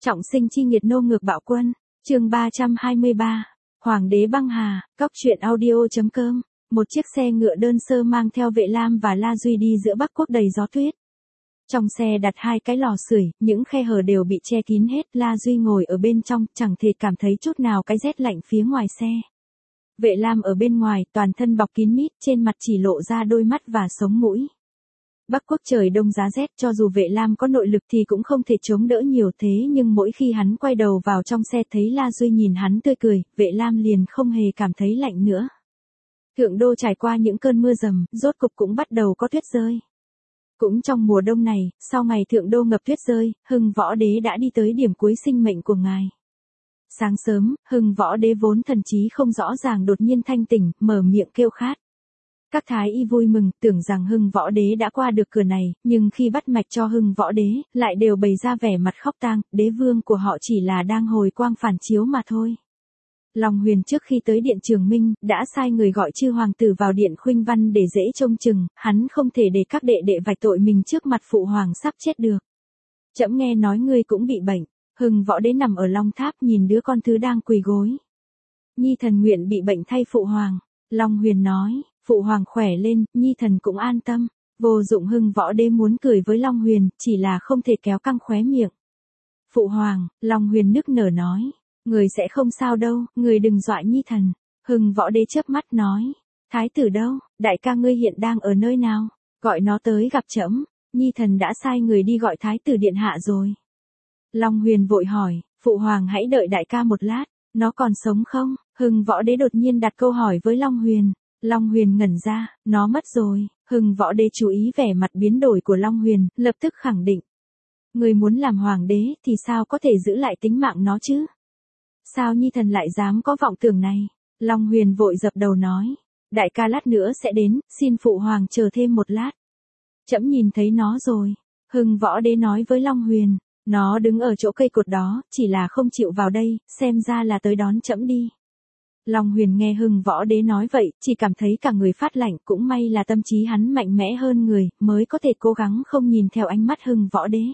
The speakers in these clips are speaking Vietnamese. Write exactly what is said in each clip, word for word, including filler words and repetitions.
Trọng sinh chi nghiệt nô ngược bạo quân, chương ba trăm hai mươi ba, Hoàng đế băng hà, cóc truyện audio.com, một chiếc xe ngựa đơn sơ mang theo Vệ Lam và La Duy đi giữa Bắc Quốc đầy gió tuyết. Trong xe đặt hai cái lò sưởi, những khe hở đều bị che kín hết, La Duy ngồi ở bên trong, chẳng thể cảm thấy chút nào cái rét lạnh phía ngoài xe. Vệ Lam ở bên ngoài, toàn thân bọc kín mít, trên mặt chỉ lộ ra đôi mắt và sống mũi. Bắc Quốc trời đông giá rét, cho dù Vệ Lam có nội lực thì cũng không thể chống đỡ nhiều, thế nhưng mỗi khi hắn quay đầu vào trong xe thấy La Duy nhìn hắn tươi cười, Vệ Lam liền không hề cảm thấy lạnh nữa. Thượng đô trải qua những cơn mưa rầm, rốt cục cũng bắt đầu có tuyết rơi. Cũng trong mùa đông này, sau ngày thượng đô ngập tuyết rơi, Hưng Võ Đế đã đi tới điểm cuối sinh mệnh của ngài. Sáng sớm, Hưng Võ Đế vốn thần trí không rõ ràng đột nhiên thanh tỉnh, mở miệng kêu khát. Các thái y vui mừng, tưởng rằng Hưng Võ Đế đã qua được cửa này, nhưng khi bắt mạch cho Hưng Võ Đế, lại đều bày ra vẻ mặt khóc tang, đế vương của họ chỉ là đang hồi quang phản chiếu mà thôi. Long Huyền trước khi tới điện Trường Minh, đã sai người gọi chư hoàng tử vào điện Khuynh Văn để dễ trông chừng, hắn không thể để các đệ đệ vạch tội mình trước mặt phụ hoàng sắp chết được. Trẫm nghe nói ngươi cũng bị bệnh. Hưng Võ Đế nằm ở Long Tháp nhìn đứa con thứ đang quỳ gối. Nhi thần nguyện bị bệnh thay phụ hoàng. Long Huyền nói, phụ hoàng khỏe lên, Nhi thần cũng an tâm. Vô dụng. Hưng Võ Đế muốn cười với Long Huyền, chỉ là không thể kéo căng khóe miệng. Phụ hoàng, Long Huyền nức nở nói, người sẽ không sao đâu, người đừng dọa Nhi thần. Hưng Võ Đế chớp mắt nói, thái tử đâu, đại ca ngươi hiện đang ở nơi nào, gọi nó tới gặp trẫm. Nhi thần đã sai người đi gọi thái tử điện hạ rồi. Long Huyền vội hỏi, phụ hoàng hãy đợi đại ca một lát, nó còn sống không? Hưng Võ Đế đột nhiên đặt câu hỏi với Long Huyền. Long Huyền ngẩn ra, nó mất rồi. Hưng Võ Đế chú ý vẻ mặt biến đổi của Long Huyền, lập tức khẳng định. Người muốn làm hoàng đế thì sao có thể giữ lại tính mạng nó chứ? Sao Nhi thần lại dám có vọng tưởng này? Long Huyền vội dập đầu nói, đại ca lát nữa sẽ đến, xin phụ hoàng chờ thêm một lát. Trẫm nhìn thấy nó rồi. Hưng Võ Đế nói với Long Huyền. Nó đứng ở chỗ cây cột đó, chỉ là không chịu vào đây, xem ra là tới đón trẫm đi. Long Huyền nghe Hưng Võ Đế nói vậy, chỉ cảm thấy cả người phát lạnh, cũng may là tâm trí hắn mạnh mẽ hơn người, mới có thể cố gắng không nhìn theo ánh mắt Hưng Võ Đế.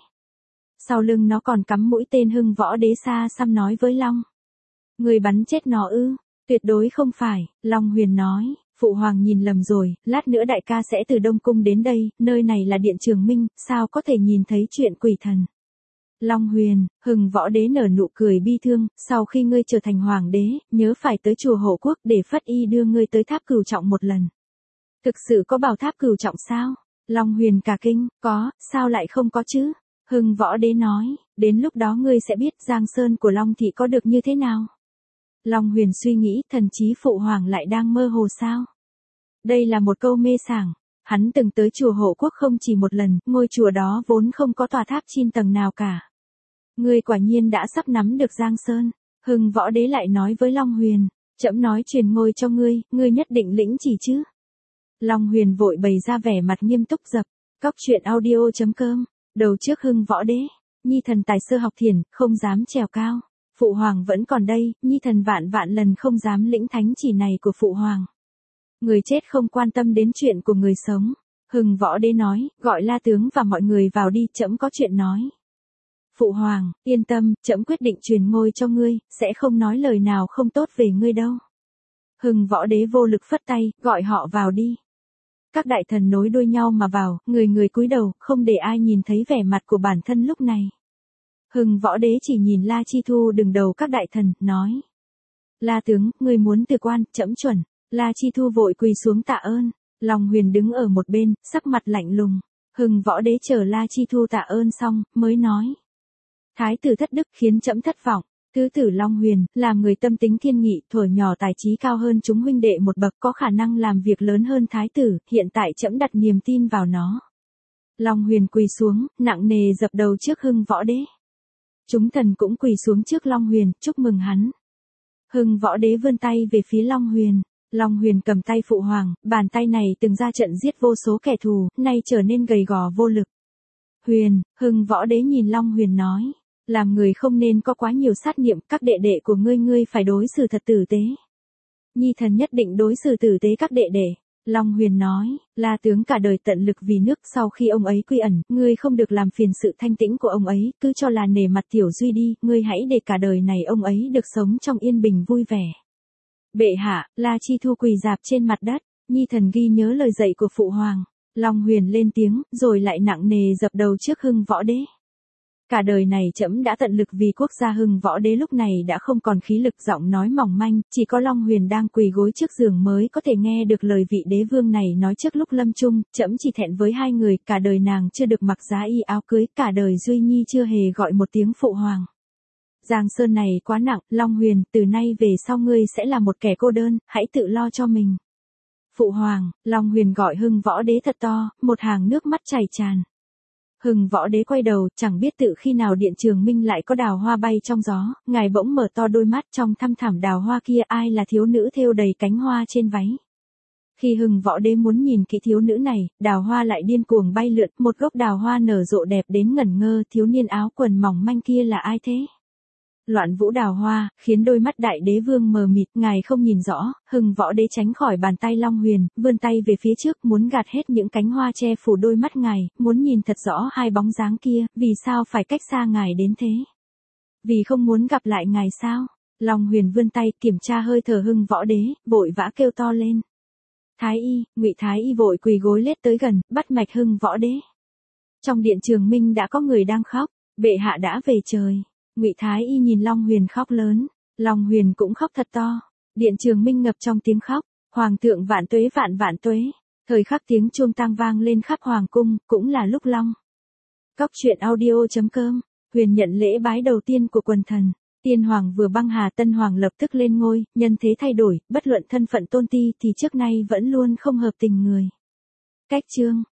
Sau lưng nó còn cắm mũi tên. Hưng Võ Đế xa xăm nói với Long. Người bắn chết nó ư? Tuyệt đối không phải. Long Huyền nói, phụ hoàng nhìn lầm rồi, lát nữa đại ca sẽ từ Đông Cung đến đây, nơi này là điện Trường Minh, sao có thể nhìn thấy chuyện quỷ thần. Long Huyền, Hưng Võ Đế nở nụ cười bi thương, sau khi ngươi trở thành hoàng đế, nhớ phải tới chùa Hộ Quốc để Phất Y đưa ngươi tới tháp Cửu Trọng một lần. Thực sự có bảo tháp Cửu Trọng sao? Long Huyền cả kinh, có, sao lại không có chứ? Hưng Võ Đế nói, đến lúc đó ngươi sẽ biết Giang Sơn của Long Thị có được như thế nào. Long Huyền suy nghĩ, thần trí phụ hoàng lại đang mơ hồ sao? Đây là một câu mê sảng. Hắn từng tới chùa Hộ Quốc không chỉ một lần, ngôi chùa đó vốn không có tòa tháp chín tầng nào cả. Ngươi quả nhiên đã sắp nắm được Giang Sơn. Hưng Võ Đế lại nói với Long Huyền, trẫm nói truyền ngôi cho ngươi, ngươi nhất định lĩnh chỉ chứ? Long Huyền vội bày ra vẻ mặt nghiêm túc dập, cóc truyện audio.com, đầu trước Hưng Võ Đế, Nhi thần tài sơ học thiền, không dám trèo cao. Phụ hoàng vẫn còn đây, Nhi thần vạn vạn lần không dám lĩnh thánh chỉ này của phụ hoàng. Người chết không quan tâm đến chuyện của người sống. Hưng Võ Đế nói, gọi La tướng và mọi người vào đi, trẫm có chuyện nói. Phụ hoàng, yên tâm, trẫm quyết định truyền ngôi cho ngươi, sẽ không nói lời nào không tốt về ngươi đâu. Hưng Võ Đế vô lực phất tay, gọi họ vào đi. Các đại thần nối đuôi nhau mà vào, người người cúi đầu, không để ai nhìn thấy vẻ mặt của bản thân lúc này. Hưng Võ Đế chỉ nhìn La Chi Thu đứng đầu các đại thần, nói. La tướng, ngươi muốn từ quan, trẫm chuẩn. La Chi Thu vội quỳ xuống tạ ơn. Long Huyền đứng ở một bên, sắc mặt lạnh lùng. Hưng Võ Đế chờ La Chi Thu tạ ơn xong, mới nói. Thái tử thất đức khiến trẫm thất vọng. Thứ tử Long Huyền, làm người tâm tính thiên nghị, thuở nhỏ tài trí cao hơn chúng huynh đệ một bậc, có khả năng làm việc lớn hơn thái tử, hiện tại trẫm đặt niềm tin vào nó. Long Huyền quỳ xuống, nặng nề dập đầu trước Hưng Võ Đế. Chúng thần cũng quỳ xuống trước Long Huyền, chúc mừng hắn. Hưng Võ Đế vươn tay về phía Long Huyền. Long Huyền cầm tay phụ hoàng, bàn tay này từng ra trận giết vô số kẻ thù, nay trở nên gầy gò vô lực. Huyền, Hưng Võ Đế nhìn Long Huyền nói, làm người không nên có quá nhiều sát niệm, các đệ đệ của ngươi ngươi phải đối xử thật tử tế. Nhi thần nhất định đối xử tử tế các đệ đệ. Long Huyền nói, La tướng cả đời tận lực vì nước, sau khi ông ấy quy ẩn, ngươi không được làm phiền sự thanh tĩnh của ông ấy, cứ cho là nể mặt Tiểu Duy đi, ngươi hãy để cả đời này ông ấy được sống trong yên bình vui vẻ. Bệ hạ, La Chi Thu quỳ rạp trên mặt đất, nhi thần ghi nhớ lời dạy của phụ hoàng. Long Huyền lên tiếng, rồi lại nặng nề dập đầu trước Hưng Võ Đế. Cả đời này trẫm đã tận lực vì quốc gia. Hưng Võ Đế lúc này đã không còn khí lực, giọng nói mỏng manh, chỉ có Long Huyền đang quỳ gối trước giường mới có thể nghe được lời vị đế vương này nói trước lúc lâm chung. Trẫm chỉ thẹn với hai người, cả đời nàng chưa được mặc giá y áo cưới, cả đời Duy Nhi chưa hề gọi một tiếng phụ hoàng. Giang sơn này quá nặng, Long Huyền, từ nay về sau ngươi sẽ là một kẻ cô đơn, hãy tự lo cho mình. Phụ hoàng, Long Huyền gọi Hưng Võ Đế thật to, một hàng nước mắt chảy tràn. Hưng Võ Đế quay đầu, chẳng biết tự khi nào Điện Trường Minh lại có đào hoa bay trong gió, ngài bỗng mở to đôi mắt, trong thăm thẳm đào hoa kia ai là thiếu nữ thêu đầy cánh hoa trên váy. Khi Hưng Võ Đế muốn nhìn kỹ thiếu nữ này, đào hoa lại điên cuồng bay lượn, một gốc đào hoa nở rộ đẹp đến ngẩn ngơ, thiếu niên áo quần mỏng manh kia là ai thế? Loạn vũ đào hoa, khiến đôi mắt đại đế vương mờ mịt, ngài không nhìn rõ. Hưng Võ Đế tránh khỏi bàn tay Long Huyền, vươn tay về phía trước, muốn gạt hết những cánh hoa che phủ đôi mắt ngài, muốn nhìn thật rõ hai bóng dáng kia, vì sao phải cách xa ngài đến thế? Vì không muốn gặp lại ngài sao? Long Huyền vươn tay kiểm tra hơi thở Hưng Võ Đế, vội vã kêu to lên. Thái y, Ngụy Thái y vội quỳ gối lết tới gần, bắt mạch Hưng Võ Đế. Trong Điện Trường Minh đã có người đang khóc, bệ hạ đã về trời. Ngụy Thái y nhìn Long Huyền khóc lớn, Long Huyền cũng khóc thật to. Điện Trường Minh ngập trong tiếng khóc, hoàng thượng vạn tuế vạn vạn tuế. Thời khắc tiếng chuông tang vang lên khắp hoàng cung, cũng là lúc Long. Cóc truyện audio chấm com, Huyền nhận lễ bái đầu tiên của quần thần. Tiên hoàng vừa băng hà, tân hoàng lập tức lên ngôi, nhân thế thay đổi, bất luận thân phận tôn ti thì trước nay vẫn luôn không hợp tình người. Cách chương